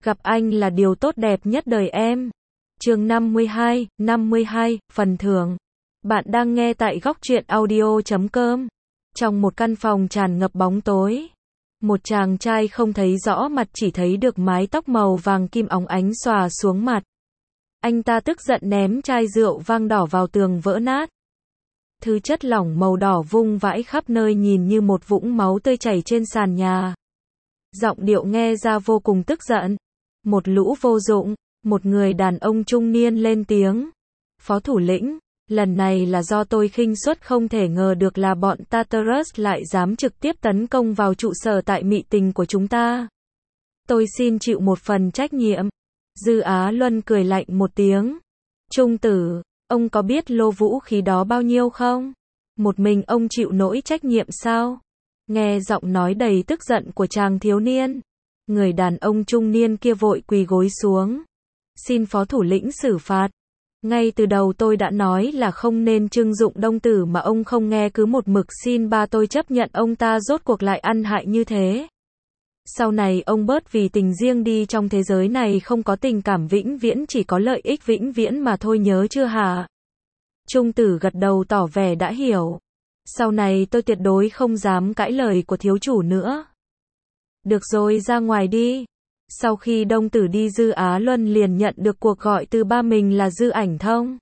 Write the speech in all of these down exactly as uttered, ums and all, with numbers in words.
Gặp anh là điều tốt đẹp nhất đời em. Chương năm mươi hai, năm mươi hai, phần thưởng. Bạn đang nghe tại góc truyện audio chấm com. Trong một căn phòng tràn ngập bóng tối, một chàng trai không thấy rõ mặt, chỉ thấy được mái tóc màu vàng kim óng ánh xòa xuống mặt. Anh ta tức giận ném chai rượu vang đỏ vào tường vỡ nát. Thứ chất lỏng màu đỏ vung vãi khắp nơi, nhìn như một vũng máu tươi chảy trên sàn nhà. Giọng điệu nghe ra vô cùng tức giận. Một lũ vô dụng. Một người đàn ông trung niên lên tiếng. Phó thủ lĩnh, lần này là do tôi khinh suất, không thể ngờ được là bọn Tartarus lại dám trực tiếp tấn công vào trụ sở tại Mị Tình của chúng ta. Tôi xin chịu một phần trách nhiệm. Dư Á Luân cười lạnh một tiếng. Trung tử, ông có biết lô vũ khí đó bao nhiêu không? Một mình ông chịu nổi trách nhiệm sao? Nghe giọng nói đầy tức giận của chàng thiếu niên, người đàn ông trung niên kia vội quỳ gối xuống. Xin phó thủ lĩnh xử phạt. Ngay từ đầu tôi đã nói là không nên trưng dụng đông tử mà ông không nghe, cứ một mực xin ba tôi chấp nhận, ông ta rốt cuộc lại ăn hại như thế. Sau này ông bớt vì tình riêng đi, trong thế giới này không có tình cảm vĩnh viễn, chỉ có lợi ích vĩnh viễn mà thôi, nhớ chưa hả? Trung tử gật đầu tỏ vẻ đã hiểu. Sau này tôi tuyệt đối không dám cãi lời của thiếu chủ nữa. Được rồi, ra ngoài đi. Sau khi đông tử đi, Dư Á Luân liền nhận được cuộc gọi từ ba mình là Dư Ảnh Thông.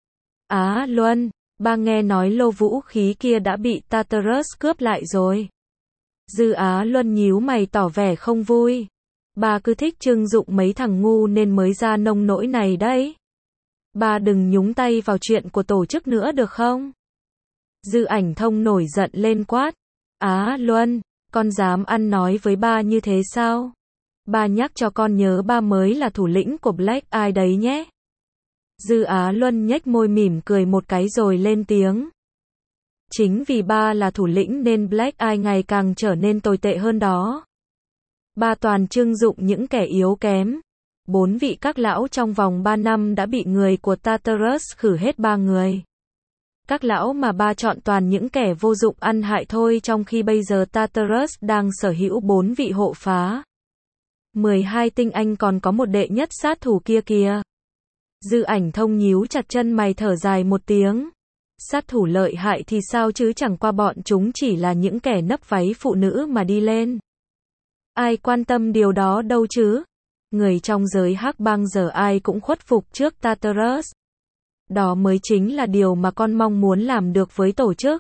Á Luân, ba nghe nói lô vũ khí kia đã bị Tartarus cướp lại rồi. Dư Á Luân nhíu mày tỏ vẻ không vui. Ba cứ thích trưng dụng mấy thằng ngu nên mới ra nông nỗi này đấy. Ba đừng nhúng tay vào chuyện của tổ chức nữa được không? Dư Ảnh Thông nổi giận lên quát. Á Luân, con dám ăn nói với ba như thế sao? Ba nhắc cho con nhớ ba mới là thủ lĩnh của Black Eye đấy nhé. Dư Á Luân nhếch môi mỉm cười một cái rồi lên tiếng. Chính vì ba là thủ lĩnh nên Black Eye ngày càng trở nên tồi tệ hơn đó. Ba toàn trưng dụng những kẻ yếu kém. Bốn vị các lão trong vòng ba năm đã bị người của Tartarus khử hết ba người. Các lão mà ba chọn toàn những kẻ vô dụng ăn hại thôi, trong khi bây giờ Tartarus đang sở hữu bốn vị hộ phá. mười hai tinh anh, còn có một đệ nhất sát thủ kia kìa. Dư Ảnh Thông nhíu chặt chân mày thở dài một tiếng. Sát thủ lợi hại thì sao chứ, chẳng qua bọn chúng chỉ là những kẻ nấp váy phụ nữ mà đi lên. Ai quan tâm điều đó đâu chứ. Người trong giới hắc bang giờ ai cũng khuất phục trước Tartarus. Đó mới chính là điều mà con mong muốn làm được với tổ chức.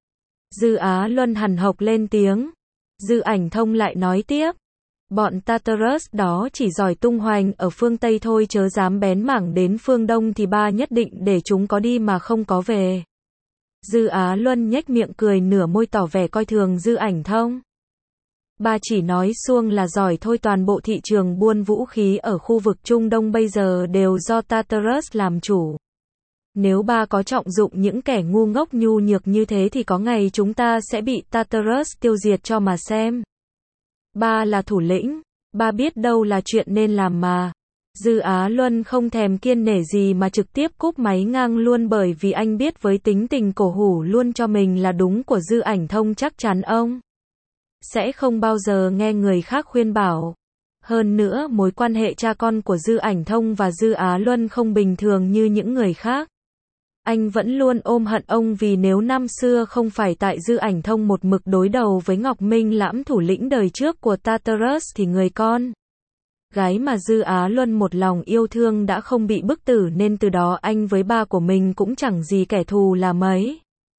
Dư Á Luân hằn học lên tiếng. Dư Ảnh Thông lại nói tiếp. Bọn Tartarus đó chỉ giỏi tung hoành ở phương Tây thôi, chớ dám bén mảng đến phương Đông thì ba nhất định để chúng có đi mà không có về. Dư Á Luân nhếch miệng cười nửa môi tỏ vẻ coi thường Dư Ảnh Thông. Ba chỉ nói suông là giỏi thôi, toàn bộ thị trường buôn vũ khí ở khu vực Trung Đông bây giờ đều do Tartarus làm chủ. Nếu ba có trọng dụng những kẻ ngu ngốc nhu nhược như thế thì có ngày chúng ta sẽ bị Tartarus tiêu diệt cho mà xem. Ba là thủ lĩnh, ba biết đâu là chuyện nên làm mà. Dư Á Luân không thèm kiêng nể gì mà trực tiếp cúp máy ngang luôn, bởi vì anh biết với tính tình cổ hủ luôn cho mình là đúng của Dư Ảnh Thông, chắc chắn ông sẽ không bao giờ nghe người khác khuyên bảo. Hơn nữa mối quan hệ cha con của Dư Ảnh Thông và Dư Á Luân không bình thường như những người khác. Anh vẫn luôn ôm hận ông, vì nếu năm xưa không phải tại Dư Ảnh Thông một mực đối đầu với Ngọc Minh Lãm, thủ lĩnh đời trước của Tartarus, thì người con gái mà Dư Á Luân một lòng yêu thương đã không bị bức tử, nên từ đó anh với ba của mình cũng chẳng gì kẻ thù là mấy.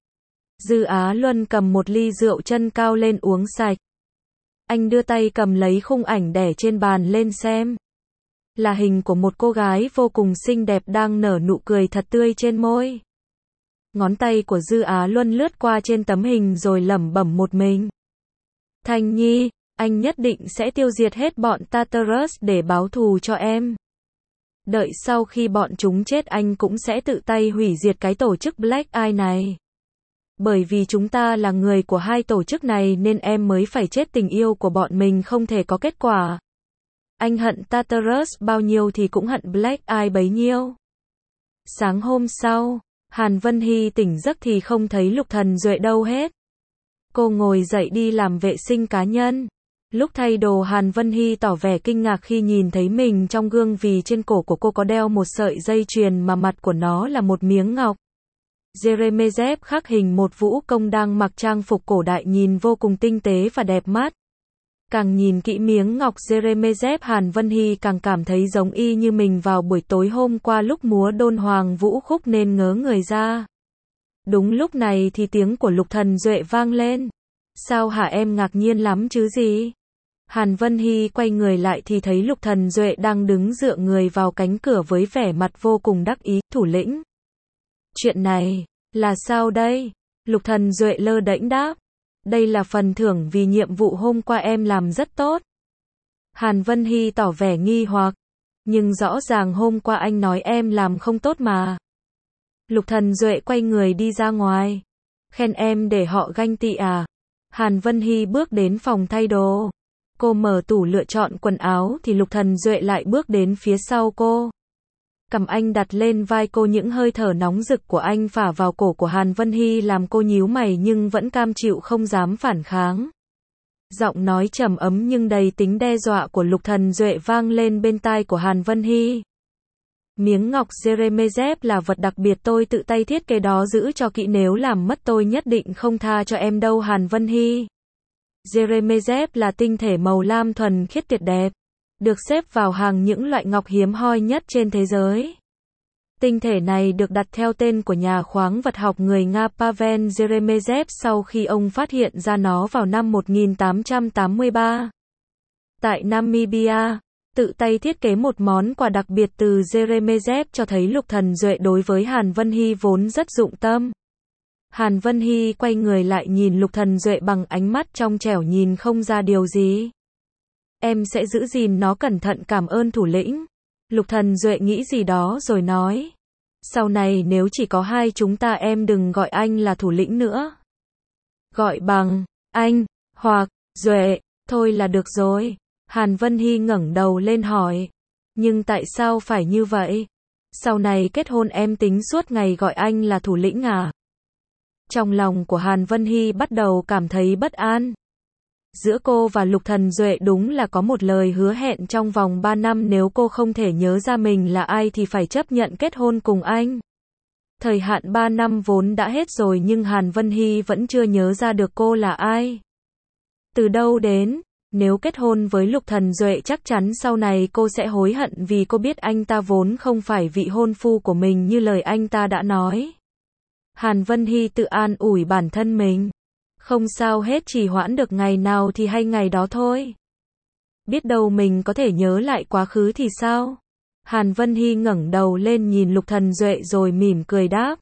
Dư Á Luân cầm một ly rượu chân cao lên uống sạch. Anh đưa tay cầm lấy khung ảnh để trên bàn lên xem. Là hình của một cô gái vô cùng xinh đẹp đang nở nụ cười thật tươi trên môi. Ngón tay của Dư Á Luân lướt qua trên tấm hình rồi lẩm bẩm một mình. Thanh Nhi, anh nhất định sẽ tiêu diệt hết bọn Tartarus để báo thù cho em. Đợi sau khi bọn chúng chết anh cũng sẽ tự tay hủy diệt cái tổ chức Black Eye này. Bởi vì chúng ta là người của hai tổ chức này nên em mới phải chết, tình yêu của bọn mình không thể có kết quả. Anh hận Tartarus bao nhiêu thì cũng hận Black Eye bấy nhiêu. Sáng hôm sau, Hàn Vân Hy tỉnh giấc thì không thấy Lục Thần Duệ đâu hết. Cô ngồi dậy đi làm vệ sinh cá nhân. Lúc thay đồ Hàn Vân Hy tỏ vẻ kinh ngạc khi nhìn thấy mình trong gương vì trên cổ của cô có đeo một sợi dây chuyền mà mặt của nó là một miếng ngọc. Jeremejev khắc hình một vũ công đang mặc trang phục cổ đại nhìn vô cùng tinh tế và đẹp mắt. Càng nhìn kỹ miếng ngọc Jeremejev, Hàn Vân Hy càng cảm thấy giống y như mình vào buổi tối hôm qua lúc múa đôn hoàng vũ khúc nên ngớ người ra. Đúng lúc này thì tiếng của Lục Thần Duệ vang lên. Sao hả em, ngạc nhiên lắm chứ gì? Hàn Vân Hy quay người lại thì thấy Lục Thần Duệ đang đứng dựa người vào cánh cửa với vẻ mặt vô cùng đắc ý. Thủ lĩnh, chuyện này là sao đây? Lục Thần Duệ lơ đễnh đáp. Đây là phần thưởng vì nhiệm vụ hôm qua em làm rất tốt. Hàn Vân Hy tỏ vẻ nghi hoặc. Nhưng rõ ràng hôm qua anh nói em làm không tốt mà. Lục Thần Duệ quay người đi ra ngoài. Khen em để họ ganh tị à? Hàn Vân Hy bước đến phòng thay đồ. Cô mở tủ lựa chọn quần áo thì Lục Thần Duệ lại bước đến phía sau cô. Cầm anh đặt lên vai cô, những hơi thở nóng rực của anh phả vào cổ của Hàn Vân Hy làm cô nhíu mày nhưng vẫn cam chịu không dám phản kháng. Giọng nói trầm ấm nhưng đầy tính đe dọa của Lục Thần Duệ vang lên bên tai của Hàn Vân Hy. Miếng ngọc Jeremejev là vật đặc biệt tôi tự tay thiết kế đó, giữ cho kỹ, nếu làm mất tôi nhất định không tha cho em đâu Hàn Vân Hy. Jeremejev là tinh thể màu lam thuần khiết tuyệt đẹp, được xếp vào hàng những loại ngọc hiếm hoi nhất trên thế giới. Tinh thể này được đặt theo tên của nhà khoáng vật học người Nga Pavel Jeremejev sau khi ông phát hiện ra nó vào năm một nghìn tám trăm tám mươi ba. Tại Namibia, tự tay thiết kế một món quà đặc biệt từ Jeremejev cho thấy Lục Thần Duệ đối với Hàn Vân Hy vốn rất dụng tâm. Hàn Vân Hy quay người lại nhìn Lục Thần Duệ bằng ánh mắt trong trẻo, nhìn không ra điều gì. Em sẽ giữ gìn nó cẩn thận, cảm ơn thủ lĩnh. Lục Thần Duệ nghĩ gì đó rồi nói. Sau này nếu chỉ có hai chúng ta em đừng gọi anh là thủ lĩnh nữa. Gọi bằng anh hoặc Duệ thôi là được rồi. Hàn Vân Hy ngẩng đầu lên hỏi. Nhưng tại sao phải như vậy? Sau này kết hôn em tính suốt ngày gọi anh là thủ lĩnh à? Trong lòng của Hàn Vân Hy bắt đầu cảm thấy bất an. Giữa cô và Lục Thần Duệ đúng là có một lời hứa hẹn trong vòng ba năm, nếu cô không thể nhớ ra mình là ai thì phải chấp nhận kết hôn cùng anh. Thời hạn ba năm vốn đã hết rồi nhưng Hàn Vân Hy vẫn chưa nhớ ra được cô là ai. Từ đâu đến, nếu kết hôn với Lục Thần Duệ chắc chắn sau này cô sẽ hối hận vì cô biết anh ta vốn không phải vị hôn phu của mình như lời anh ta đã nói. Hàn Vân Hy tự an ủi bản thân mình. Không sao hết, chỉ hoãn được ngày nào thì hay ngày đó thôi. Biết đâu mình có thể nhớ lại quá khứ thì sao? Hàn Vân Hy ngẩng đầu lên nhìn Lục Thần Duệ rồi mỉm cười đáp.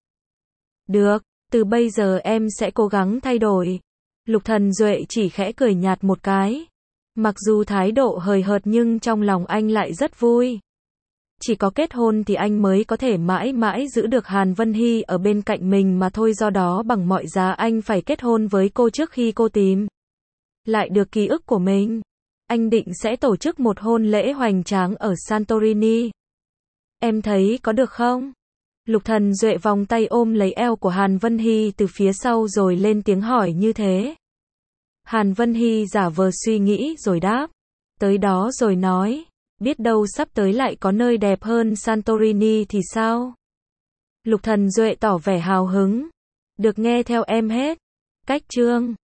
Được, từ bây giờ em sẽ cố gắng thay đổi. Lục Thần Duệ chỉ khẽ cười nhạt một cái. Mặc dù thái độ hời hợt nhưng trong lòng anh lại rất vui. Chỉ có kết hôn thì anh mới có thể mãi mãi giữ được Hàn Vân Hy ở bên cạnh mình mà thôi, do đó bằng mọi giá anh phải kết hôn với cô trước khi cô tìm lại được ký ức của mình. Anh định sẽ tổ chức một hôn lễ hoành tráng ở Santorini. Em thấy có được không? Lục Thần Duệ vòng tay ôm lấy eo của Hàn Vân Hy từ phía sau rồi lên tiếng hỏi như thế. Hàn Vân Hy giả vờ suy nghĩ rồi đáp. Tới đó rồi nói. Biết đâu sắp tới lại có nơi đẹp hơn Santorini thì sao? Lục Thần Duệ tỏ vẻ hào hứng. Được, nghe theo em hết. Cách chương